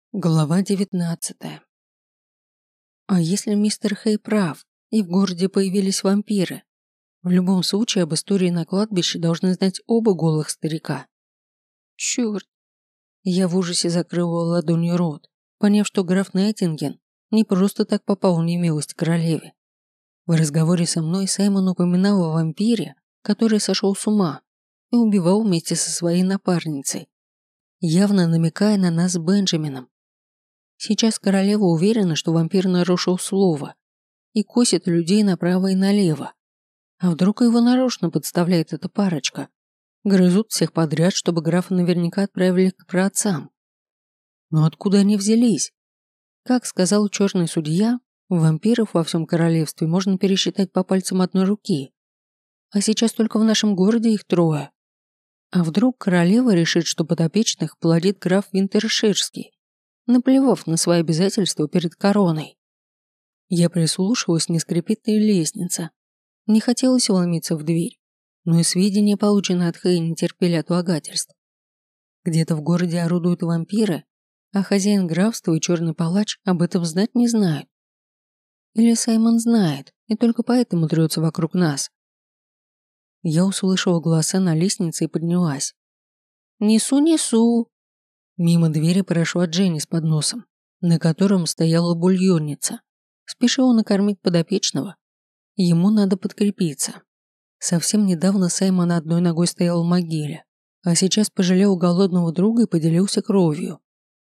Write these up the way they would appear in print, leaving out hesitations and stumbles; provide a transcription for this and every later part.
Глава 19. А если мистер Хей прав, и в городе появились вампиры? В любом случае об истории на кладбище должны знать оба голых старика. Черт! Я в ужасе закрыла ладонью рот, поняв, что граф Найтинген не просто так попал в немилость королеве. В разговоре со мной Саймон упоминал о вампире, который сошел с ума и убивал вместе со своей напарницей, явно намекая на нас с Бенджамином. Сейчас королева уверена, что вампир нарушил слово и косит людей направо и налево. А вдруг его нарочно подставляет эта парочка? Грызут всех подряд, чтобы графа наверняка отправили к праотцам. Но откуда они взялись? Как сказал черный судья, вампиров во всем королевстве можно пересчитать по пальцам одной руки. А сейчас только в нашем городе их трое. А вдруг королева решит, что подопечных плодит граф Винтерширский, наплевав на свои обязательства перед короной? Я прислушалась, не скрипит ли лестница. Не хотелось вломиться в дверь, но и сведения, полученные от Хэя, не терпели отлагательств. Где-то в городе орудуют вампиры, а хозяин графства и черный палач об этом знать не знают. Или Саймон знает, и только поэтому трется вокруг нас. Я услышала голоса на лестнице и поднялась. «Несу, несу!» Мимо двери прошла Дженни с подносом, на котором стояла бульонница. Спешила накормить подопечного. Ему надо подкрепиться. Совсем недавно Саймон одной ногой стоял в могиле, а сейчас пожалел голодного друга и поделился кровью.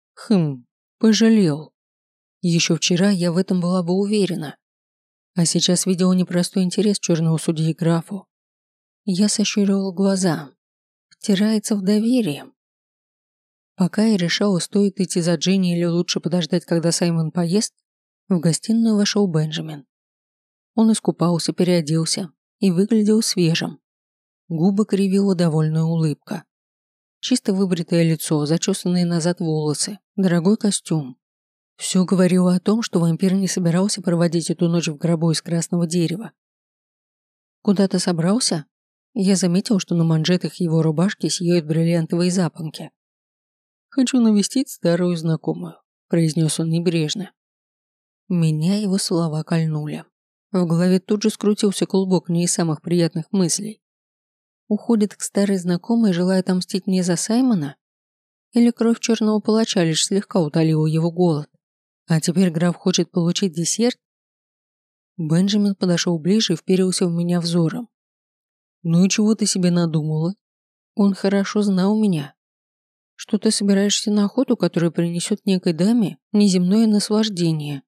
Пожалел. Еще вчера я в этом была бы уверена. А сейчас видела непростой интерес черного судьи к графу. Я сощурила глаза. Втирается в доверие. Пока я решала, стоит идти за Дженни или лучше подождать, когда Саймон поест, в гостиную вошел Бенджамин. Он искупался, переоделся и выглядел свежим. Губы кривила довольная улыбка. Чисто выбритое лицо, зачесанные назад волосы, дорогой костюм. Все говорило о том, что вампир не собирался проводить эту ночь в гробу из красного дерева. «Куда-то собрался?» Я заметил, что на манжетах его рубашки сияют бриллиантовые запонки. «Хочу навестить старую знакомую», – произнес он небрежно. Меня его слова кольнули. В голове тут же скрутился клубок не из самых приятных мыслей. Уходит к старой знакомой, желая отомстить мне за Саймона? Или кровь черного палача лишь слегка утолила его голод? А теперь граф хочет получить десерт? Бенджамин подошел ближе и вперился в меня взором. «Ну и чего ты себе надумала?» Он хорошо знал меня. «Что ты собираешься на охоту, которая принесет некой даме неземное наслаждение?»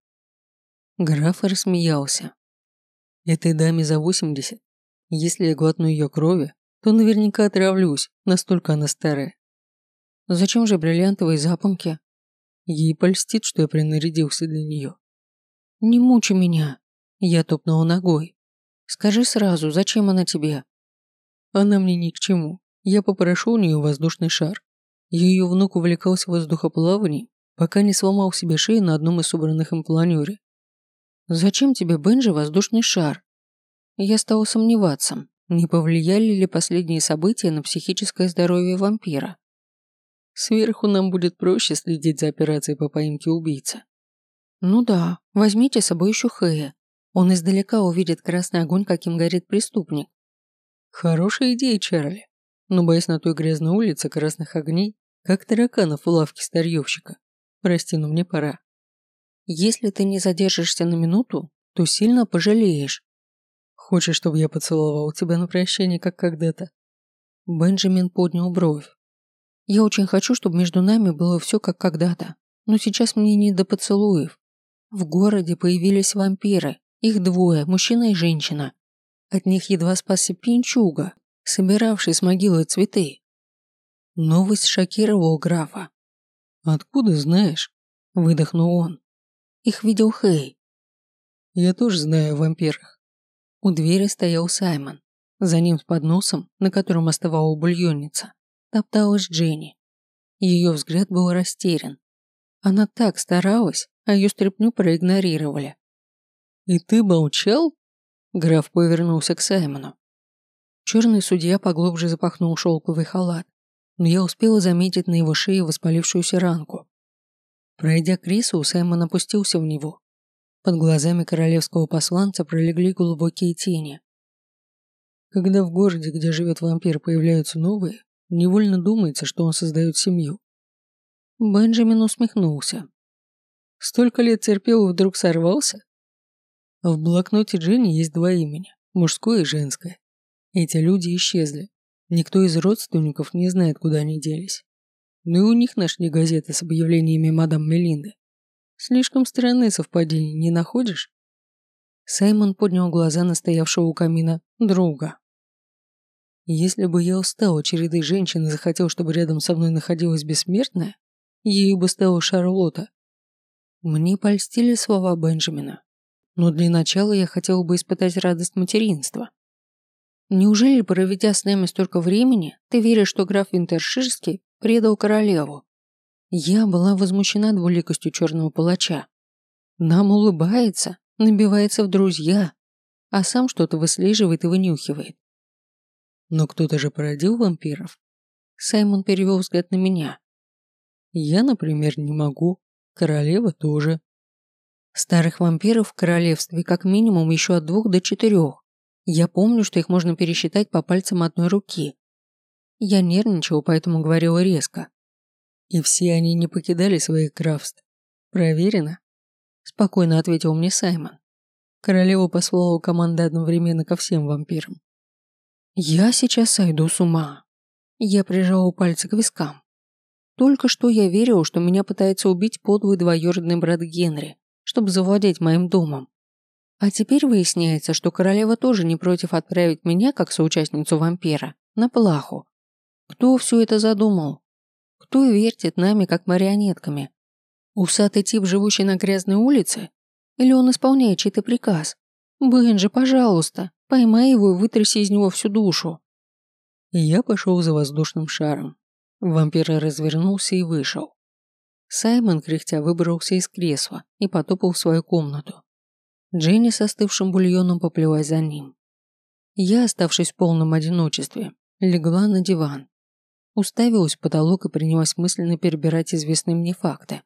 Граф рассмеялся. «Этой даме за 80. Если я глотну ее крови, то наверняка отравлюсь, настолько она старая». «Зачем же бриллиантовые запонки?» Ей польстит, что я принарядился для нее. «Не мучи меня!» Я топнула ногой. «Скажи сразу, зачем она тебе?» «Она мне ни к чему. Я попрошу у нее воздушный шар. Ее внук увлекался воздухоплаванием, пока не сломал себе шею на одном из собранных им планере». «Зачем тебе, Бенджи, воздушный шар?» Я стала сомневаться, не повлияли ли последние события на психическое здоровье вампира. «Сверху нам будет проще следить за операцией по поимке убийцы». «Ну да, возьмите с собой еще Хэя. Он издалека увидит красный огонь, каким горит преступник». «Хорошая идея, Чарли. Но боюсь, на той грязной улице красных огней, как тараканов в лавке старьевщика. Прости, но мне пора». «Если ты не задержишься на минуту, то сильно пожалеешь». «Хочешь, чтобы я поцеловал тебя на прощание, как когда-то?» Бенджамин поднял бровь. «Я очень хочу, чтобы между нами было все как когда-то, но сейчас мне не до поцелуев. В городе появились вампиры, их двое, мужчина и женщина. От них едва спасся пьянчуга, собиравший с могилы цветы». Новость шокировала графа. «Откуда знаешь?» – выдохнул он. «Их видел Хэй». «Я тоже знаю о вампирах». У двери стоял Саймон. За ним с подносом, на котором оставала бульонница, топталась Дженни. Ее взгляд был растерян. Она так старалась, а ее стряпню проигнорировали. «И ты молчал?» Граф повернулся к Саймону. Черный судья поглубже запахнул шелковый халат, но я успела заметить на его шее воспалившуюся ранку. Пройдя к рису, Саймон опустился в него. Под глазами королевского посланца пролегли глубокие тени. Когда в городе, где живет вампир, появляются новые, невольно думается, что он создает семью. Бенджамин усмехнулся. Столько лет терпел и вдруг сорвался? В блокноте Дженни есть два имени, мужское и женское. Эти люди исчезли. Никто из родственников не знает, куда они делись. Ну и у них нашли газеты с объявлениями мадам Мелинды. Слишком странные совпадения, не находишь? Саймон поднял глаза на стоявшего у камина друга. Если бы я устал от череды женщин и захотел, чтобы рядом со мной находилась бессмертная, ею бы стала Шарлотта. Мне польстили слова Бенджамина, но для начала я хотел бы испытать радость материнства. Неужели, проведя с нами столько времени, ты веришь, что граф Винтерширский предал королеву? Я была возмущена двуликостью черного палача. Нам улыбается, набивается в друзья, а сам что-то выслеживает и вынюхивает. Но кто-то же породил вампиров. Саймон перевел взгляд на меня. Я, например, не могу. Королева тоже. Старых вампиров в королевстве как минимум еще от 2 до 4. Я помню, что их можно пересчитать по пальцам одной руки. Я нервничала, поэтому говорила резко. И все они не покидали своих графств. Проверено? Спокойно ответил мне Саймон. Королева послала команды одновременно ко всем вампирам. Я сейчас сойду с ума. Я прижала пальцы к вискам. Только что я верила, что меня пытается убить подлый двоюродный брат Генри, чтобы завладеть моим домом. А теперь выясняется, что королева тоже не против отправить меня, как соучастницу вампира, на плаху. Кто все это задумал? Кто вертит нами, как марионетками? Усатый тип, живущий на грязной улице? Или он исполняет чей-то приказ? Бенджи, пожалуйста, поймай его и вытряси из него всю душу. И я пошел за воздушным шаром. Вампир развернулся и вышел. Саймон, кряхтя, выбрался из кресла и потопал в свою комнату. Дженни с остывшим бульоном поплелась за ним. Я, оставшись в полном одиночестве, легла на диван. Уставилась в потолок и принялась мысленно перебирать известные мне факты.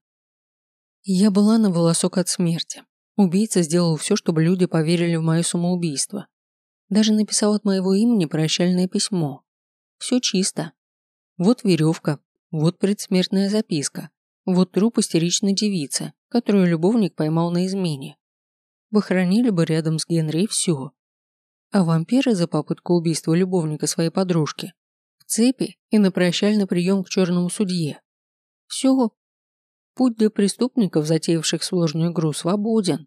Я была на волосок от смерти. Убийца сделал все, чтобы люди поверили в мое самоубийство. Даже написал от моего имени прощальное письмо. Все чисто. Вот веревка, вот предсмертная записка, вот труп истеричной девицы, которую любовник поймал на измене. Похоронили бы рядом с Генри и все. А вампиры за попытку убийства любовника своей подружки в цепи и на прощальный прием к черному судье. Все. Путь для преступников, затеявших сложную игру, свободен.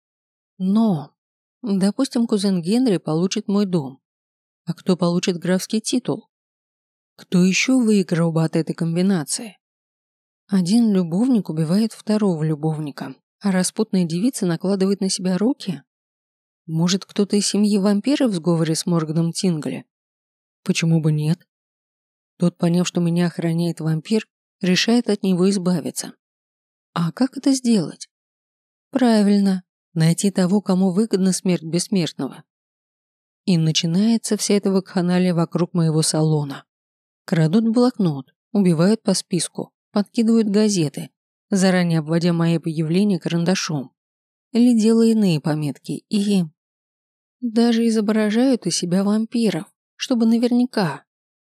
Но, допустим, кузен Генри получит мой дом. А кто получит графский титул? Кто еще выиграл бы от этой комбинации? Один любовник убивает второго любовника, а распутная девица накладывает на себя руки? Может, кто-то из семьи вампиров в сговоре с Морганом Тингли? Почему бы нет? Тот, поняв, что меня охраняет вампир, решает от него избавиться. А как это сделать? Правильно, найти того, кому выгодна смерть бессмертного. И начинается вся эта вакханалия вокруг моего салона. Крадут блокнот, убивают по списку, подкидывают газеты, заранее обводя мои появления карандашом. Или делая иные пометки и... Даже изображают из себя вампиров, чтобы наверняка.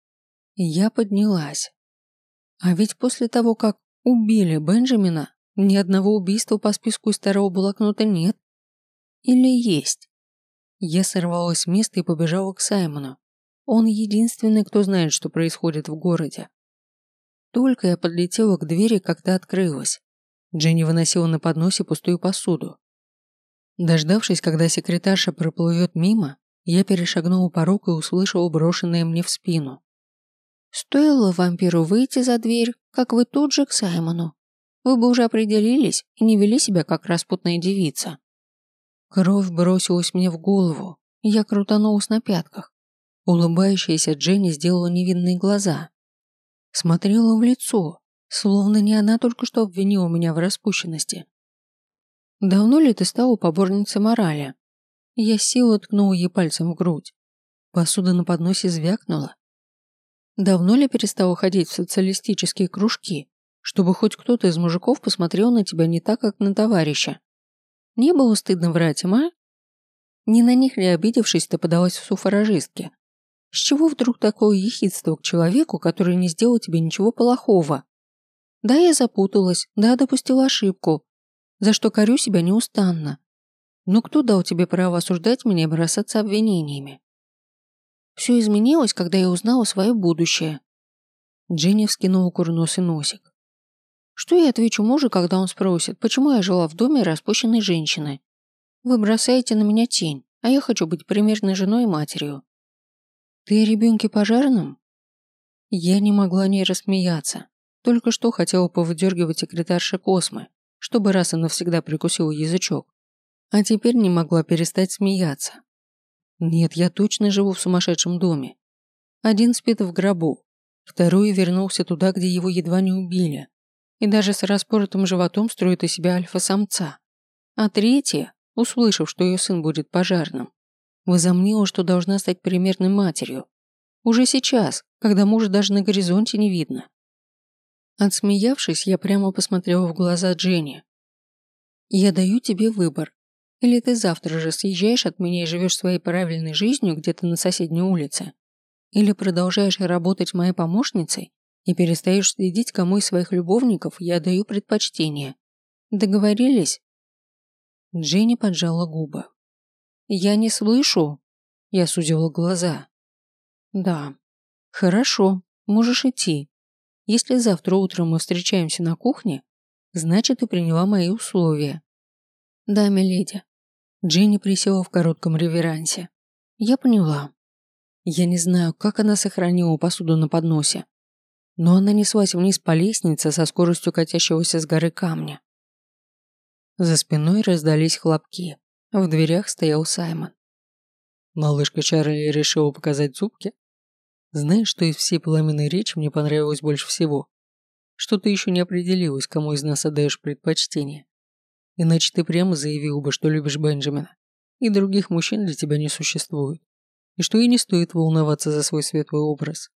Я поднялась. А ведь после того, как убили Бенджамина, ни одного убийства по списку из старого блокнота нет. Или есть? Я сорвалась с места и побежала к Саймону. Он единственный, кто знает, что происходит в городе. Только я подлетела к двери, когда открылась. Дженни выносила на подносе пустую посуду. Дождавшись, когда секретарша проплывет мимо, я перешагнула порог и услышала брошенное мне в спину. «Стоило вампиру выйти за дверь, как вы тут же к Саймону. Вы бы уже определились и не вели себя, как распутная девица». Кровь бросилась мне в голову, и я крутанулась на пятках. Улыбающаяся Дженни сделала невинные глаза. Смотрела в лицо, словно не она только что обвинила меня в распущенности. «Давно ли ты стала поборницей морали?» Я с силой ткнула ей пальцем в грудь. Посуда на подносе звякнула. «Давно ли перестала ходить в социалистические кружки, чтобы хоть кто-то из мужиков посмотрел на тебя не так, как на товарища. Не было стыдно врать им, а? Не на них ли, обидевшись, ты подалась в суфражистки? С чего вдруг такое ехидство к человеку, который не сделал тебе ничего плохого? Да, я запуталась, да, допустила ошибку, за что корю себя неустанно. Но кто дал тебе право осуждать меня и бросаться обвинениями? Все изменилось, когда я узнала свое будущее. Дженни вскинула курносый носик. Что я отвечу мужу, когда он спросит, почему я жила в доме распущенной женщины? Вы бросаете на меня тень, а я хочу быть примерной женой и матерью. Ты о ребенке пожарном? Я не могла не рассмеяться. Только что хотела повыдергивать секретарша Космы, чтобы раз и навсегда прикусила язычок. А теперь не могла перестать смеяться. Нет, я точно живу в сумасшедшем доме. Один спит в гробу, второй вернулся туда, где его едва не убили, и даже с распоротым животом строит из себя альфа-самца. А третья, услышав, что ее сын будет пожарным, возомнила, что должна стать примерной матерью. Уже сейчас, когда мужа даже на горизонте не видно. Отсмеявшись, я прямо посмотрела в глаза Дженни. «Я даю тебе выбор. Или ты завтра же съезжаешь от меня и живешь своей правильной жизнью где-то на соседней улице, или продолжаешь работать моей помощницей и перестаешь следить, кому из своих любовников я даю предпочтение. Договорились?» Дженни поджала губы. «Я не слышу». Я сузила глаза. «Да. Хорошо, можешь идти. Если завтра утром мы встречаемся на кухне, значит, ты приняла мои условия». «Да, миледи». Дженни присела в коротком реверансе. «Я поняла». Я не знаю, как она сохранила посуду на подносе, но она неслась вниз по лестнице со скоростью катящегося с горы камня. За спиной раздались хлопки. В дверях стоял Саймон. Малышка Чарли решила показать зубки. Знаешь, что из всей пламенной речи мне понравилось больше всего? Что ты еще не определилась, кому из нас отдаешь предпочтение. Иначе ты прямо заявил бы, что любишь Бенджамина, и других мужчин для тебя не существует, и что и не стоит волноваться за свой светлый образ.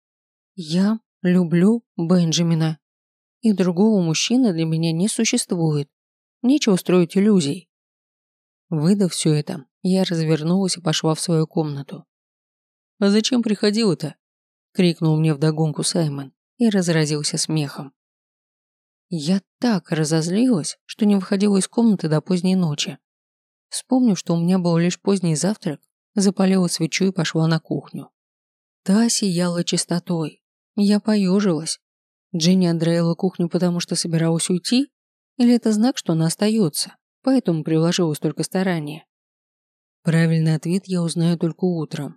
Я люблю Бенджамина, и другого мужчины для меня не существует. Нечего строить иллюзий. Выдав все это, я развернулась и пошла в свою комнату. «А зачем приходила-то?» – крикнул мне вдогонку Саймон и разразился смехом. Я так разозлилась, что не выходила из комнаты до поздней ночи. Вспомнив, что у меня был лишь поздний завтрак, запалила свечу и пошла на кухню. Та сияла чистотой. Я поежилась. Дженни отдраила кухню, потому что собиралась уйти? Или это знак, что она остается, поэтому приложила столько старания? Правильный ответ я узнаю только утром.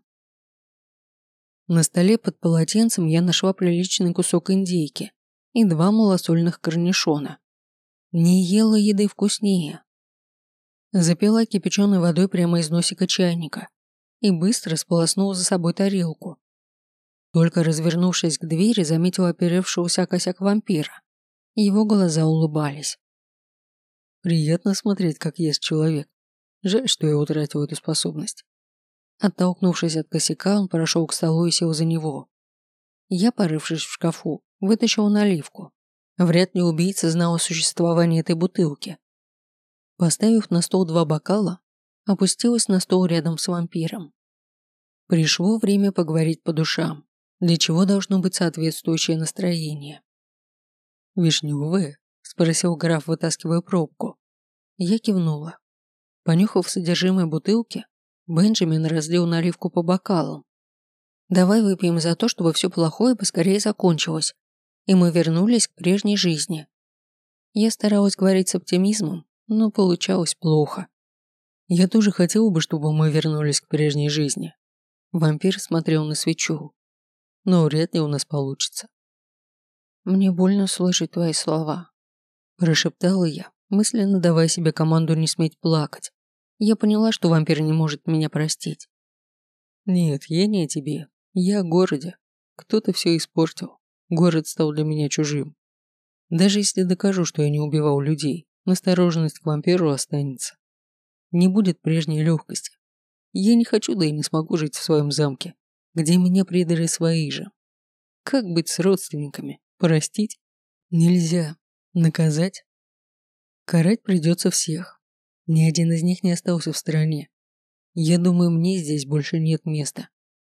На столе под полотенцем я нашла приличный кусок индейки и 2 малосольных корнишона. Не ела еды вкуснее. Запила кипяченой водой прямо из носика чайника и быстро сполоснула за собой тарелку. Только развернувшись к двери, заметила оперевшегося о косяк вампира. Его глаза улыбались. Приятно смотреть, как ест человек. Жаль, что я утратил эту способность. Оттолкнувшись от косяка, он прошел к столу и сел за него. Я, порывшись в шкафу, вытащил наливку. Вряд ли убийца знал о существовании этой бутылки. Поставив на стол 2 бокала, опустилась на стол рядом с вампиром. Пришло время поговорить по душам, для чего должно быть соответствующее настроение. «Вишневое?» – спросил граф, вытаскивая пробку. Я кивнула. Понюхав содержимое бутылки, Бенджамин разлил наливку по бокалам. «Давай выпьем за то, чтобы все плохое поскорее закончилось, и мы вернулись к прежней жизни». Я старалась говорить с оптимизмом, но получалось плохо. Я тоже хотел бы, чтобы мы вернулись к прежней жизни. Вампир смотрел на свечу. Но вряд ли у нас получится. «Мне больно слышать твои слова», – прошептала я, мысленно давая себе команду не сметь плакать. Я поняла, что вампир не может меня простить. «Нет, я не о тебе. Я о городе. Кто-то все испортил. Город стал для меня чужим. Даже если докажу, что я не убивал людей, настороженность к вампиру останется. Не будет прежней легкости. Я не хочу, да и не смогу жить в своем замке, где меня предали свои же. Как быть с родственниками? Простить? Нельзя. Наказать? Карать придется всех. Ни один из них не остался в стороне. Я думаю, мне здесь больше нет места.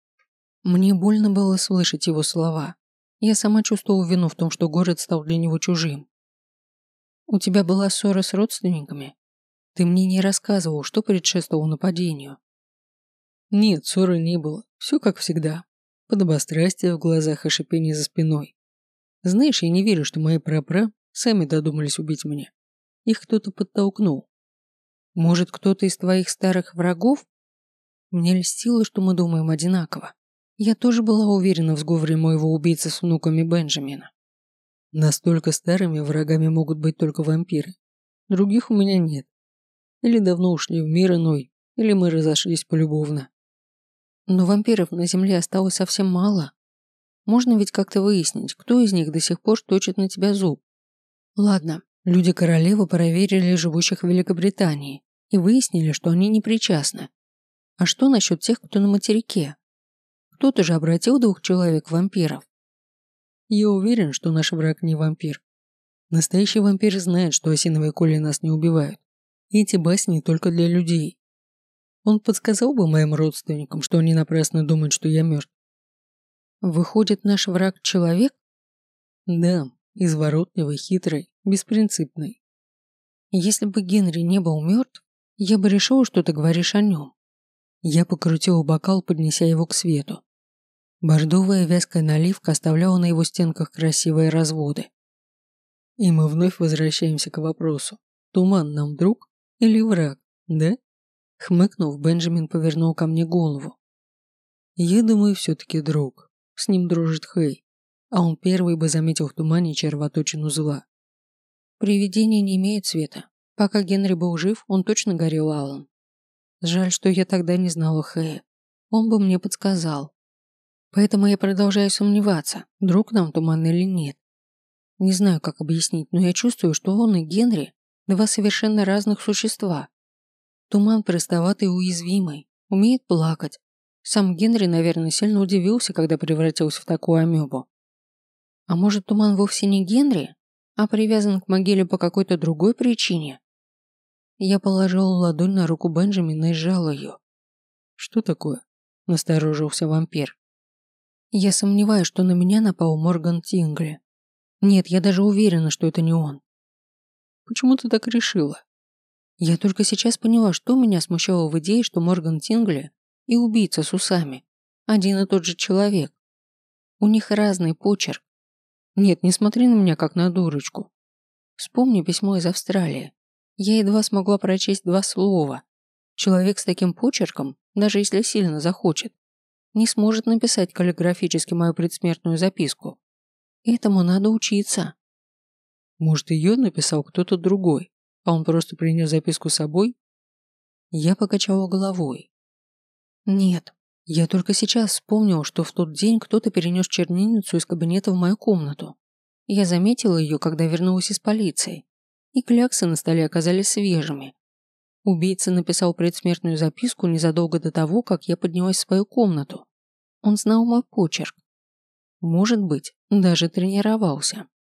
Мне больно было слышать его слова. Я сама чувствовала вину в том, что город стал для него чужим. У тебя была ссора с родственниками? Ты мне не рассказывал, что предшествовало нападению. Нет, ссоры не было. Все как всегда. Подобострастие в глазах и шипение за спиной. Знаешь, я не верю, что мои прапра сами додумались убить меня. Их кто-то подтолкнул. Может, кто-то из твоих старых врагов? Мне льстило, что мы думаем одинаково. Я тоже была уверена в сговоре моего убийцы с внуками Бенджамина. Настолько старыми врагами могут быть только вампиры. Других у меня нет. Или давно ушли в мир иной, или мы разошлись полюбовно. Но вампиров на земле осталось совсем мало. Можно ведь как-то выяснить, кто из них до сих пор точит на тебя зуб. Ладно, люди королевы проверили живущих в Великобритании и выяснили, что они не причастны. А что насчет тех, кто на материке? Кто-то же обратил 2 человек в вампиров. Я уверен, что наш враг не вампир. Настоящий вампир знает, что осиновые коли нас не убивают. И эти басни только для людей. Он подсказал бы моим родственникам, что они напрасно думают, что я мертв. Выходит, наш враг человек? Да, изворотливый, хитрый, беспринципный. Если бы Генри не был мертв, я бы решила, что ты говоришь о нем. Я покрутила бокал, поднеся его к свету. Бордовая вязкая наливка оставляла на его стенках красивые разводы. И мы вновь возвращаемся к вопросу. Туман нам друг или враг, да? Хмыкнув, Бенджамин повернул ко мне голову. Я думаю, все-таки друг. С ним дружит Хэй, а он первый бы заметил в тумане червоточину зла. Привидения не имеют цвета. Пока Генри был жив, он точно горел алым. Жаль, что я тогда не знала Хэя. Он бы мне подсказал. Поэтому я продолжаю сомневаться, друг нам туман или нет. Не знаю, как объяснить, но я чувствую, что он и Генри – 2 совершенно разных существа. Туман простоватый и уязвимый, умеет плакать. Сам Генри, наверное, сильно удивился, когда превратился в такую амебу. А может, туман вовсе не Генри, а привязан к могиле по какой-то другой причине? Я положила ладонь на руку Бенджамина и сжала ее. «Что такое?» – насторожился вампир. Я сомневаюсь, что на меня напал Морган Тингли. Нет, я даже уверена, что это не он. Почему ты так решила? Я только сейчас поняла, что меня смущало в идее, что Морган Тингли и убийца с усами один и тот же человек. У них разный почерк. Нет, не смотри на меня как на дурочку. Вспомни письмо из Австралии. Я едва смогла прочесть 2 слова. Человек с таким почерком, даже если сильно захочет, не сможет написать каллиграфически мою предсмертную записку. Этому надо учиться. Может, ее написал кто-то другой, а он просто принес записку с собой? Я покачала головой. Нет, я только сейчас вспомнила, что в тот день кто-то перенес чернильницу из кабинета в мою комнату. Я заметила ее, когда вернулась из полиции, и кляксы на столе оказались свежими. Убийца написал предсмертную записку незадолго до того, как я поднялась в свою комнату. Он знал мой почерк. Может быть, даже тренировался.